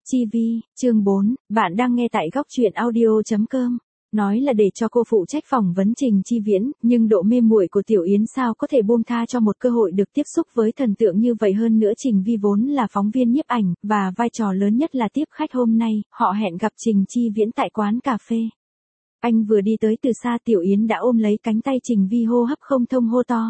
Chi Vi, chương 4, bạn đang nghe tại góc truyện audio.com. Nói là để cho cô phụ trách phỏng vấn Trình Chi Viễn, nhưng độ mê muội của Tiểu Yến sao có thể buông tha cho một cơ hội được tiếp xúc với thần tượng như vậy. Hơn nữa Trình Vi vốn là phóng viên nhiếp ảnh, và vai trò lớn nhất là tiếp khách. Hôm nay, họ hẹn gặp Trình Chi Viễn tại quán cà phê. Anh vừa đi tới từ xa, Tiểu Yến đã ôm lấy cánh tay Trình Vi, hô hấp không thông, hô to.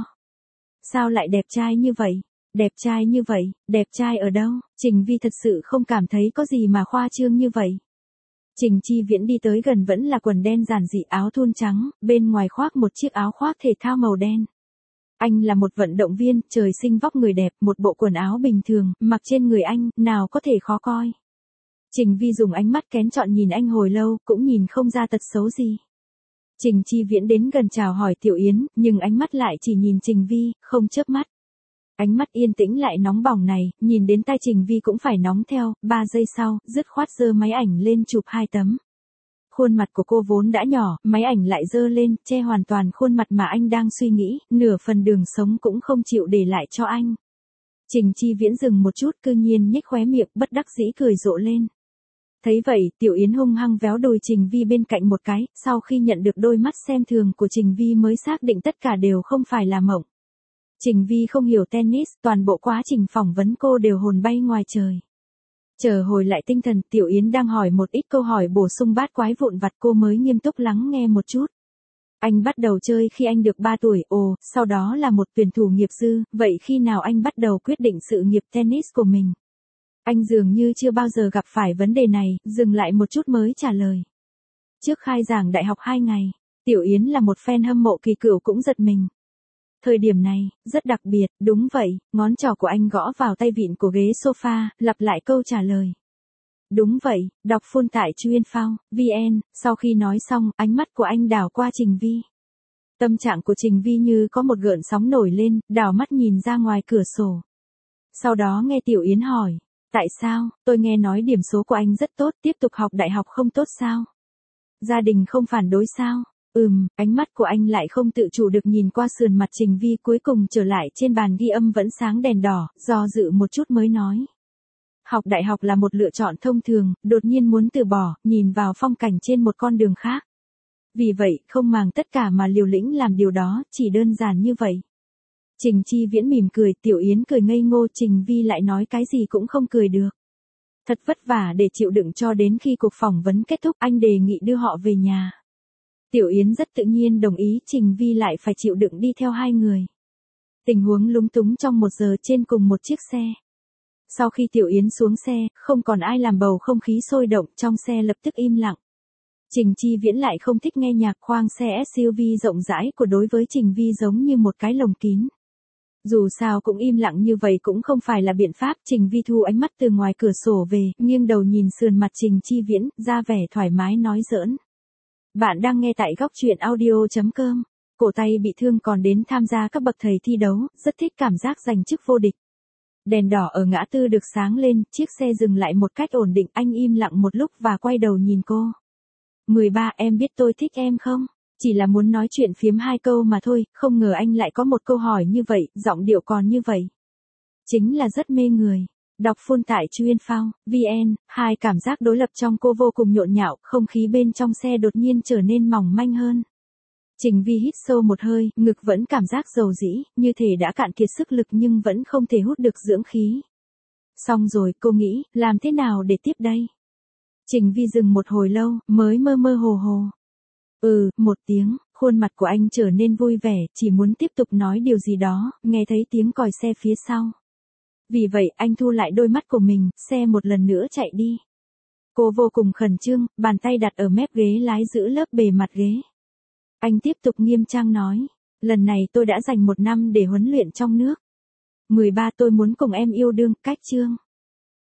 Sao lại đẹp trai như vậy? Đẹp trai như vậy, đẹp trai ở đâu? Trình Vi thật sự không cảm thấy có gì mà khoa trương như vậy. Trình Chi Viễn đi tới gần, vẫn là quần đen giản dị, áo thun trắng, bên ngoài khoác một chiếc áo khoác thể thao màu đen. Anh là một vận động viên, trời sinh vóc người đẹp, một bộ quần áo bình thường, mặc trên người anh, nào có thể khó coi. Trình Vi dùng ánh mắt kén chọn nhìn anh hồi lâu, cũng nhìn không ra tật xấu gì. Trình Chi Viễn đến gần chào hỏi Tiểu Yến, nhưng ánh mắt lại chỉ nhìn Trình Vi, không chớp mắt. Ánh mắt yên tĩnh lại nóng bỏng này, nhìn đến tai Trình Vi cũng phải nóng theo. 3 giây sau, dứt khoát giơ máy ảnh lên chụp 2 tấm. Khuôn mặt của cô vốn đã nhỏ, máy ảnh lại giơ lên, che hoàn toàn khuôn mặt mà anh đang suy nghĩ, nửa phần đường sống cũng không chịu để lại cho anh. Trình Chi Viễn dừng một chút, cư nhiên nhếch khóe miệng, bất đắc dĩ cười rộ lên. Thấy vậy, Tiểu Yến hung hăng véo đùi Trình Vi bên cạnh một cái, sau khi nhận được đôi mắt xem thường của Trình Vi mới xác định tất cả đều không phải là mộng. Trình Vi không hiểu tennis, toàn bộ quá trình phỏng vấn cô đều hồn bay ngoài trời. Chờ hồi lại tinh thần, Tiểu Yến đang hỏi một ít câu hỏi bổ sung bát quái vụn vặt, cô mới nghiêm túc lắng nghe một chút. Anh bắt đầu chơi khi anh được 3 tuổi, sau đó là một tuyển thủ nghiệp dư, vậy khi nào anh bắt đầu quyết định sự nghiệp tennis của mình? Anh dường như chưa bao giờ gặp phải vấn đề này, dừng lại một chút mới trả lời. Trước khai giảng đại học 2 ngày, Tiểu Yến là một fan hâm mộ kỳ cựu cũng giật mình. Thời điểm này, rất đặc biệt, đúng vậy, ngón trỏ của anh gõ vào tay vịn của ghế sofa, lặp lại câu trả lời. Đúng vậy, đọc full tại chuyên.vn, sau khi nói xong, ánh mắt của anh đảo qua Trình Vi. Tâm trạng của Trình Vi như có một gợn sóng nổi lên, đảo mắt nhìn ra ngoài cửa sổ. Sau đó nghe Tiểu Yến hỏi, tại sao, tôi nghe nói điểm số của anh rất tốt, tiếp tục học đại học không tốt sao? Gia đình không phản đối sao? Ánh mắt của anh lại không tự chủ được nhìn qua sườn mặt Trình Vi, cuối cùng trở lại trên bàn ghi âm vẫn sáng đèn đỏ, do dự một chút mới nói. Học đại học là một lựa chọn thông thường, đột nhiên muốn từ bỏ, nhìn vào phong cảnh trên một con đường khác. Vì vậy, không màng tất cả mà liều lĩnh làm điều đó, chỉ đơn giản như vậy. Trình Chi Viễn mỉm cười, Tiểu Yến cười ngây ngô, Trình Vi lại nói cái gì cũng không cười được. Thật vất vả để chịu đựng cho đến khi cuộc phỏng vấn kết thúc, anh đề nghị đưa họ về nhà. Tiểu Yến rất tự nhiên đồng ý, Trình Vi lại phải chịu đựng đi theo 2 người. Tình huống lúng túng trong 1 giờ trên cùng một chiếc xe. Sau khi Tiểu Yến xuống xe, không còn ai làm bầu không khí sôi động, trong xe lập tức im lặng. Trình Chi Viễn lại không thích nghe nhạc, khoang xe SUV rộng rãi của đối với Trình Vi giống như một cái lồng kín. Dù sao cũng im lặng như vậy cũng không phải là biện pháp, Trình Vi thu ánh mắt từ ngoài cửa sổ về, nghiêng đầu nhìn sườn mặt Trình Chi Viễn, ra vẻ thoải mái nói giỡn. Bạn đang nghe tại góc truyện audio.com. Cổ tay bị thương còn đến tham gia các bậc thầy thi đấu, rất thích cảm giác giành chức vô địch. Đèn đỏ ở ngã tư được sáng lên, chiếc xe dừng lại một cách ổn định, anh im lặng một lúc và quay đầu nhìn cô. 13, em biết tôi thích em không? Chỉ là muốn nói chuyện phiếm 2 câu mà thôi, không ngờ anh lại có một câu hỏi như vậy, giọng điệu còn như vậy. Chính là rất mê người. Đọc full tại chuyên.vn, 2 cảm giác đối lập trong cô vô cùng nhộn nhạo, không khí bên trong xe đột nhiên trở nên mỏng manh hơn. Trình Vi hít sâu một hơi, ngực vẫn cảm giác dầu dĩ, như thể đã cạn kiệt sức lực nhưng vẫn không thể hút được dưỡng khí. Xong rồi, cô nghĩ, làm thế nào để tiếp đây? Trình Vi dừng một hồi lâu, mới mơ mơ hồ hồ. Một tiếng, khuôn mặt của anh trở nên vui vẻ, chỉ muốn tiếp tục nói điều gì đó, nghe thấy tiếng còi xe phía sau. Vì vậy, anh thu lại đôi mắt của mình, xe một lần nữa chạy đi. Cô vô cùng khẩn trương, bàn tay đặt ở mép ghế lái giữ lớp bề mặt ghế. Anh tiếp tục nghiêm trang nói, lần này tôi đã dành 1 năm để huấn luyện trong nước. 13, tôi muốn cùng em yêu đương, cách chương.